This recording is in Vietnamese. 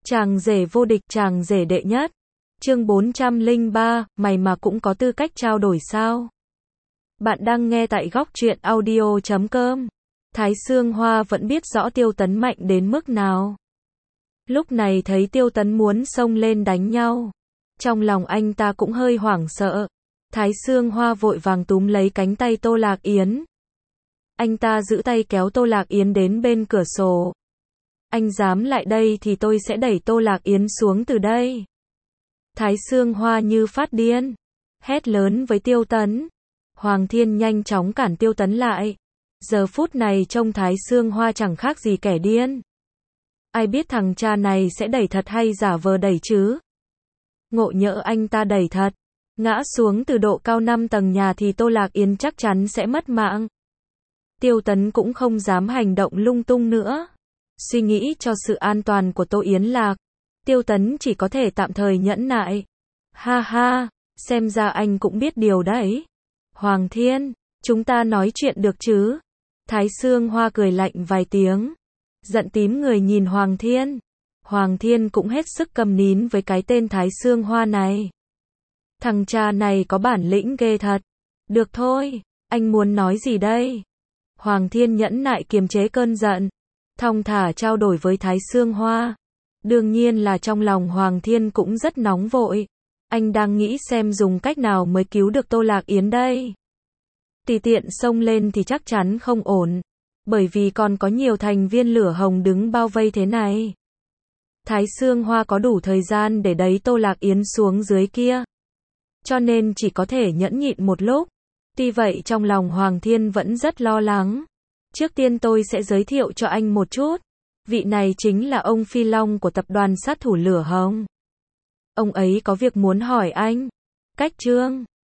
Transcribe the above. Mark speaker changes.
Speaker 1: Chàng rể vô địch, chàng rể đệ nhất. Chương 403, mày mà cũng có tư cách trao đổi sao? Bạn đang nghe tại góc truyện audio.com. Thái Sương Hoa vẫn biết rõ Tiêu Tấn mạnh đến mức nào. Lúc này thấy Tiêu Tấn muốn xông lên đánh nhau, trong lòng anh ta cũng hơi hoảng sợ. Thái Sương Hoa vội vàng túm lấy cánh tay Tô Lạc Yến. Anh ta giữ tay kéo Tô Lạc Yến đến bên cửa sổ. Anh dám lại đây thì tôi sẽ đẩy Tô Lạc Yến xuống từ đây. Thái Sương Hoa như phát điên, hét lớn với Tiêu Tấn. Hoàng Thiên nhanh chóng cản Tiêu Tấn lại. Giờ phút này trông Thái Sương Hoa chẳng khác gì kẻ điên. Ai biết thằng cha này sẽ đẩy thật hay giả vờ đẩy chứ? Ngộ nhỡ anh ta đẩy thật, ngã xuống từ độ cao 5 tầng nhà thì Tô Lạc Yến chắc chắn sẽ mất mạng. Tiêu Tấn cũng không dám hành động lung tung nữa. Suy nghĩ cho sự an toàn của Tô Yến Lạc, Tiêu Tấn chỉ có thể tạm thời nhẫn nại. Ha ha, xem ra anh cũng biết điều đấy. Hoàng Thiên, chúng ta nói chuyện được chứ? Thái Sương Hoa cười lạnh vài tiếng, giận tím người nhìn Hoàng Thiên. Hoàng Thiên cũng hết sức câm nín với cái tên Thái Sương Hoa này. Thằng cha này có bản lĩnh ghê thật. Được thôi, anh muốn nói gì đây? Hoàng Thiên nhẫn nại kiềm chế cơn giận, thong thả trao đổi với Thái Sương Hoa. Đương nhiên là trong lòng Hoàng Thiên cũng rất nóng vội. Anh đang nghĩ xem dùng cách nào mới cứu được Tô Lạc Yến đây. Tùy tiện xông lên thì chắc chắn không ổn, bởi vì còn có nhiều thành viên lửa hồng đứng bao vây thế này. Thái Sương Hoa có đủ thời gian để đẩy Tô Lạc Yến xuống dưới kia, cho nên chỉ có thể nhẫn nhịn một lúc. Tuy vậy trong lòng Hoàng Thiên vẫn rất lo lắng. Trước tiên tôi sẽ giới thiệu cho anh một chút. Vị này chính là ông Phi Long của tập đoàn sát thủ lửa hồng. Ông ấy có việc muốn hỏi anh. Cách Trương,